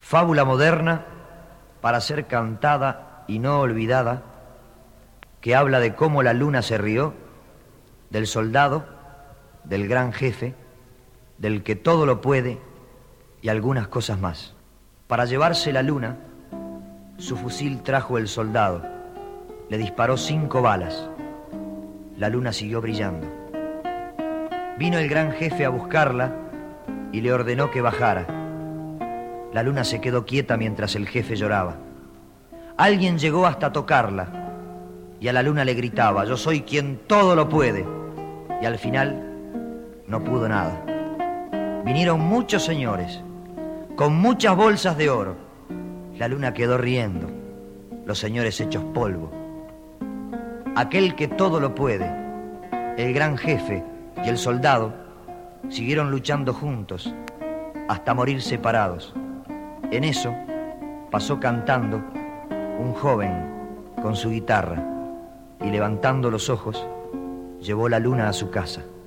Fábula moderna para ser cantada y no olvidada, que habla de cómo la luna se rió, del soldado, del gran jefe, del que todo lo puede y algunas cosas más. Para llevarse la luna, su fusil trajo el soldado, le disparó 5 balas. La luna siguió brillando. Vino el gran jefe a buscarla y le ordenó que bajara. La luna se quedó quieta mientras el jefe lloraba. Alguien llegó hasta tocarla y a la luna le gritaba: yo soy quien todo lo puede. Y al final no pudo nada. Vinieron muchos señores con muchas bolsas de oro. La luna quedó riendo, los señores hechos polvo. Aquel que todo lo puede, el gran jefe y el soldado, siguieron luchando juntos hasta morir separados. En eso pasó cantando un joven con su guitarra y levantando los ojos llevó la luna a su casa.